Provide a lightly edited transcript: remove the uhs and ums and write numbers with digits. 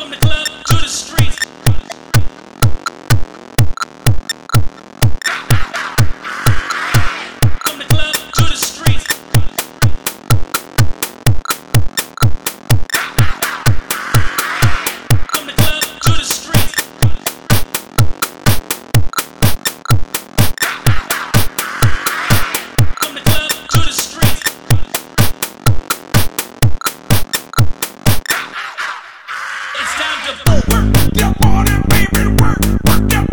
From the club to the streets. From the club to the streets. From the club to the streets. From the club to the streets. It's time to work your body, baby, work your